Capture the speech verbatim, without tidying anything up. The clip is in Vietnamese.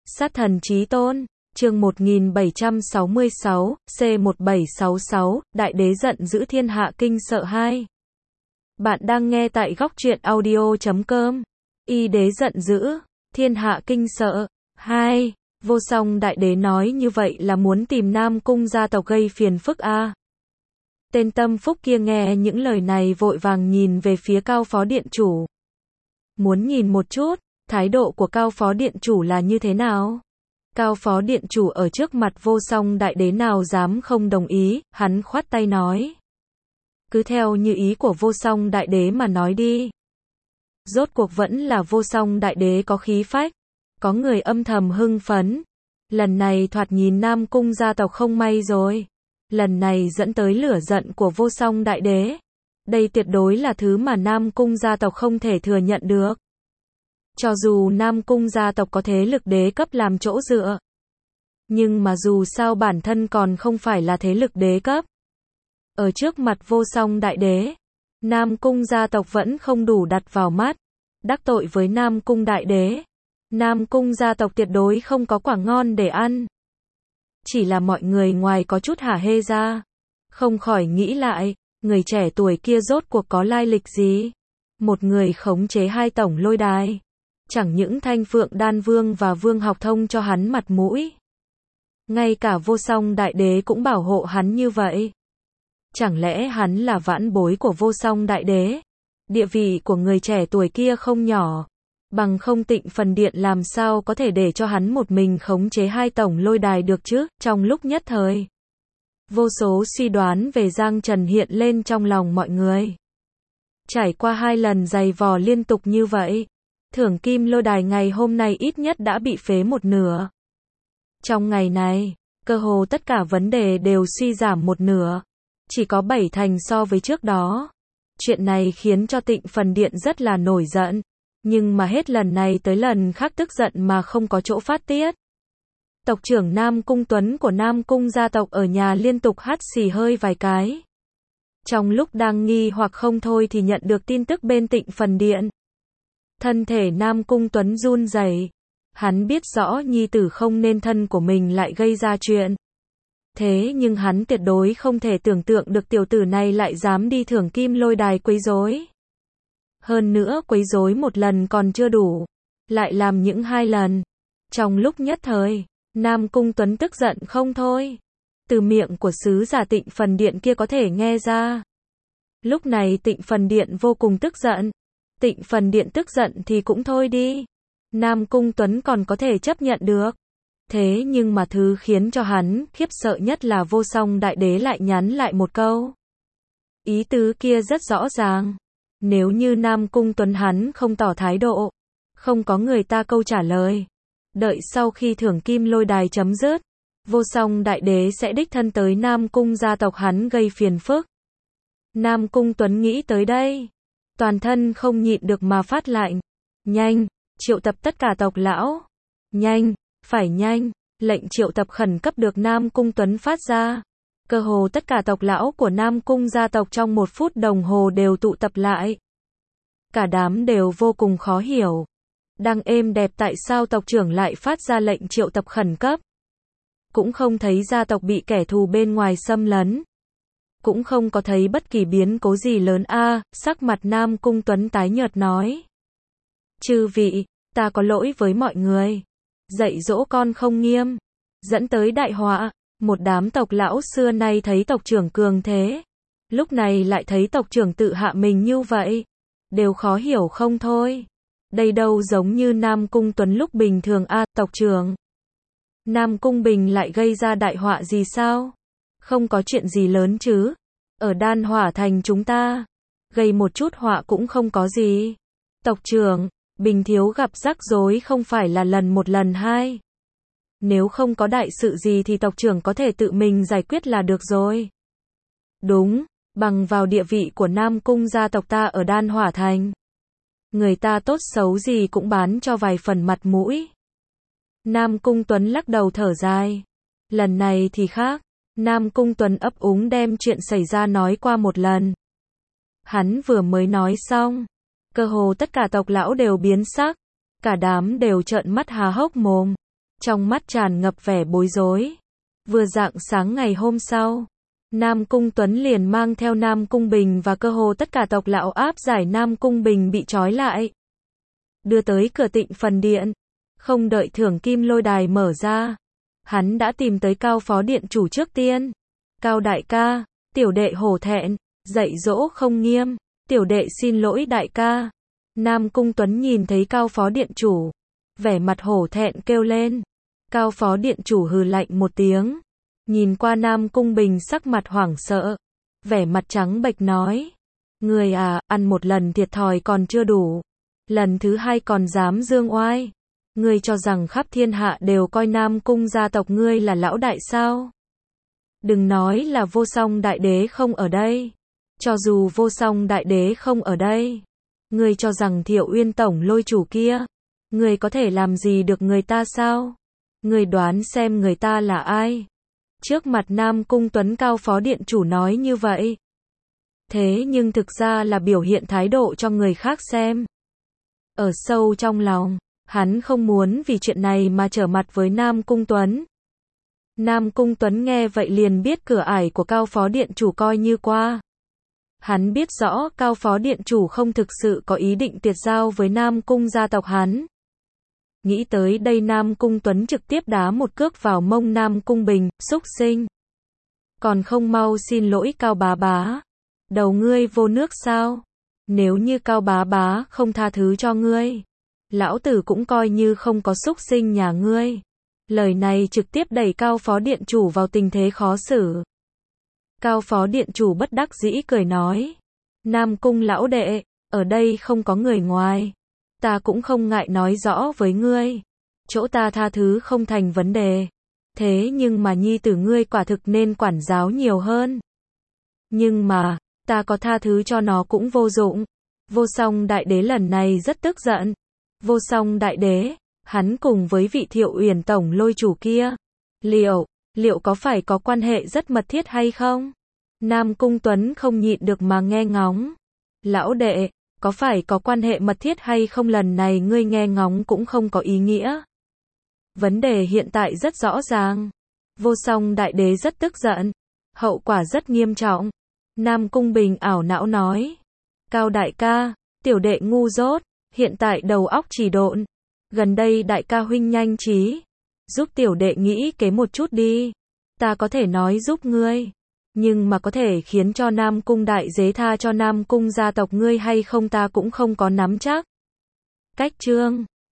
Sát thần chí tôn, chương một nghìn bảy trăm sáu mươi sáu, C một bảy sáu sáu, Đại đế giận dữ thiên hạ kinh sợ hai. Bạn đang nghe tại góc truyện audio chấm com. Y đế giận dữ, thiên hạ kinh sợ. hai. Vô song đại đế nói như vậy là muốn tìm Nam Cung gia tộc gây phiền phức a. Tên tâm phúc kia nghe những lời này vội vàng nhìn về phía Cao Phó Điện Chủ. Muốn nhìn một chút, thái độ của Cao Phó Điện Chủ là như thế nào? Cao Phó Điện Chủ ở trước mặt vô song đại đế nào dám không đồng ý, hắn khoát tay nói. Cứ theo như ý của vô song đại đế mà nói đi. Rốt cuộc vẫn là vô song đại đế có khí phách. Có người âm thầm hưng phấn. Lần này thoạt nhìn Nam Cung gia tộc không may rồi. Lần này dẫn tới lửa giận của vô song đại đế. Đây tuyệt đối là thứ mà Nam Cung gia tộc không thể thừa nhận được. Cho dù Nam Cung gia tộc có thế lực đế cấp làm chỗ dựa. Nhưng mà dù sao bản thân còn không phải là thế lực đế cấp. Ở trước mặt vô song đại đế, Nam Cung gia tộc vẫn không đủ đặt vào mắt. Đắc tội với Nam Cung đại đế, Nam Cung gia tộc tuyệt đối không có quả ngon để ăn. Chỉ là mọi người ngoài có chút hả hê ra, không khỏi nghĩ lại, người trẻ tuổi kia rốt cuộc có lai lịch gì? Một người khống chế hai tổng lôi đài. Chẳng những Thanh Phượng Đan Vương và Vương Học Thông cho hắn mặt mũi. Ngay cả vô song đại đế cũng bảo hộ hắn như vậy. Chẳng lẽ hắn là vãn bối của vô song đại đế? Địa vị của người trẻ tuổi kia không nhỏ. Bằng không Tịnh Phần Điện làm sao có thể để cho hắn một mình khống chế hai tổng lôi đài được chứ? Trong lúc nhất thời, vô số suy đoán về Giang Trần hiện lên trong lòng mọi người. Trải qua hai lần giày vò liên tục như vậy, Thưởng Kim lôi đài ngày hôm nay ít nhất đã bị phế một nửa. Trong ngày này, cơ hồ tất cả vấn đề đều suy giảm một nửa. Chỉ có bảy thành so với trước đó. Chuyện này khiến cho Tịnh Phần Điện rất là nổi giận. Nhưng mà hết lần này tới lần khác tức giận mà không có chỗ phát tiết. Tộc trưởng Nam Cung Tuấn của Nam Cung gia tộc ở nhà liên tục hắt xì hơi vài cái. Trong lúc đang nghi hoặc không thôi thì nhận được tin tức bên Tịnh Phần Điện. Thân thể Nam Cung Tuấn run rẩy. Hắn biết rõ nhi tử không nên thân của mình lại gây ra chuyện. Thế nhưng hắn tuyệt đối không thể tưởng tượng được tiểu tử này lại dám đi Thưởng Kim lôi đài quấy rối. Hơn nữa quấy rối một lần còn chưa đủ, lại làm những hai lần. Trong lúc nhất thời, Nam Cung Tuấn tức giận không thôi. Từ miệng của sứ giả Tịnh Phần Điện kia có thể nghe ra. Lúc này Tịnh Phần Điện vô cùng tức giận. Tịnh Phần Điện tức giận thì cũng thôi đi. Nam Cung Tuấn còn có thể chấp nhận được. Thế nhưng mà thứ khiến cho hắn khiếp sợ nhất là vô song đại đế lại nhắn lại một câu. Ý tứ kia rất rõ ràng. Nếu như Nam Cung Tuấn hắn không tỏ thái độ, không có người ta câu trả lời. Đợi sau khi Thưởng Kim lôi đài chấm dứt, vô song đại đế sẽ đích thân tới Nam Cung gia tộc hắn gây phiền phức. Nam Cung Tuấn nghĩ tới đây, toàn thân không nhịn được mà phát lạnh. Nhanh, triệu tập tất cả tộc lão. Nhanh, phải nhanh, lệnh triệu tập khẩn cấp được Nam Cung Tuấn phát ra. Cơ hồ tất cả tộc lão của Nam Cung gia tộc trong một phút đồng hồ đều tụ tập lại. Cả đám đều vô cùng khó hiểu. Đang êm đẹp tại sao tộc trưởng lại phát ra lệnh triệu tập khẩn cấp. Cũng không thấy gia tộc bị kẻ thù bên ngoài xâm lấn. Cũng không có thấy bất kỳ biến cố gì lớn a. À, sắc mặt Nam Cung Tuấn tái nhợt nói. Chư vị, ta có lỗi với mọi người. Dạy dỗ con không nghiêm, dẫn tới đại họa. Một đám tộc lão xưa nay thấy tộc trưởng cường thế, lúc này lại thấy tộc trưởng tự hạ mình như vậy, đều khó hiểu không thôi. Đây đâu giống như Nam Cung Tuấn lúc bình thường a, à, tộc trưởng. Nam Cung Bình lại gây ra đại họa gì sao? Không có chuyện gì lớn chứ? Ở Đan Hỏa Thành chúng ta, gây một chút họa cũng không có gì. Tộc trưởng, Bình thiếu gặp rắc rối không phải là lần một lần hai. Nếu không có đại sự gì thì tộc trưởng có thể tự mình giải quyết là được rồi. Đúng, bằng vào địa vị của Nam Cung gia tộc ta ở Đan Hỏa Thành. Người ta tốt xấu gì cũng bán cho vài phần mặt mũi. Nam Cung Tuấn lắc đầu thở dài. Lần này thì khác. Nam Cung Tuấn ấp úng đem chuyện xảy ra nói qua một lần. Hắn vừa mới nói xong, cơ hồ tất cả tộc lão đều biến sắc. Cả đám đều trợn mắt há hốc mồm. trong mắt tràn ngập vẻ bối rối. Vừa rạng sáng ngày hôm sau, Nam Cung Tuấn liền mang theo Nam Cung Bình và cơ hồ tất cả tộc lão áp giải Nam Cung Bình bị trói lại, đưa tới cửa Tịnh Phần Điện. Không đợi Thưởng Kim Lôi Đài mở ra, hắn đã tìm tới Cao Phó Điện Chủ trước tiên. Cao đại ca, tiểu đệ hổ thẹn, dạy dỗ không nghiêm, tiểu đệ xin lỗi đại ca. Nam Cung Tuấn nhìn thấy Cao Phó Điện Chủ, vẻ mặt hổ thẹn kêu lên. Cao Phó Điện Chủ hừ lạnh một tiếng, nhìn qua Nam Cung Bình sắc mặt hoảng sợ, vẻ mặt trắng bệch nói: Người à, ăn một lần thiệt thòi còn chưa đủ, lần thứ hai còn dám dương oai. Ngươi cho rằng khắp thiên hạ đều coi Nam Cung gia tộc ngươi là lão đại sao? Đừng nói là Vô Song Đại Đế không ở đây. Cho dù Vô Song Đại Đế không ở đây, ngươi cho rằng Thiệu Uyên Tổng Lôi Chủ kia, ngươi có thể làm gì được người ta sao? Ngươi đoán xem người ta là ai? Trước mặt Nam Cung Tuấn, Cao Phó Điện Chủ nói như vậy, thế nhưng thực ra là biểu hiện thái độ cho người khác xem. Ở sâu trong lòng, hắn không muốn vì chuyện này mà trở mặt với Nam Cung Tuấn. Nam Cung Tuấn nghe vậy liền biết cửa ải của Cao Phó Điện Chủ coi như qua. Hắn biết rõ Cao Phó Điện Chủ không thực sự có ý định tuyệt giao với Nam Cung gia tộc hắn. Nghĩ tới đây, Nam Cung Tuấn trực tiếp đá một cước vào mông Nam Cung Bình, xúc sinh. Còn không mau xin lỗi Cao bá bá. Đầu ngươi vô nước sao? Nếu như Cao bá bá không tha thứ cho ngươi, lão tử cũng coi như không có xúc sinh nhà ngươi. Lời này trực tiếp đẩy Cao Phó Điện Chủ vào tình thế khó xử. Cao Phó Điện Chủ bất đắc dĩ cười nói: Nam Cung lão đệ, ở đây không có người ngoài, ta cũng không ngại nói rõ với ngươi. Chỗ ta tha thứ không thành vấn đề, thế nhưng mà nhi tử ngươi quả thực nên quản giáo nhiều hơn. Nhưng mà, ta có tha thứ cho nó cũng vô dụng. Vô Song Đại Đế lần này rất tức giận. Vô Song Đại Đế, hắn cùng với vị Thiệu Uyển Tổng Lôi Chủ kia, liệu, liệu có phải có quan hệ rất mật thiết hay không? Nam Cung Tuấn không nhịn được mà nghe ngóng. Lão đệ, có phải có quan hệ mật thiết hay không, lần này ngươi nghe ngóng cũng không có ý nghĩa. Vấn đề hiện tại rất rõ ràng. Vô Song Đại Đế rất tức giận, hậu quả rất nghiêm trọng. Nam Cung Bình ảo não nói: Cao đại ca, tiểu đệ ngu dốt, hiện tại đầu óc chỉ độn. Gần đây đại ca huynh nhanh trí, giúp tiểu đệ nghĩ kế một chút đi. Ta có thể nói giúp ngươi, nhưng mà có thể khiến cho Nam Cung đại đế tha cho Nam Cung gia tộc ngươi hay không ta cũng không có nắm chắc. Cách chương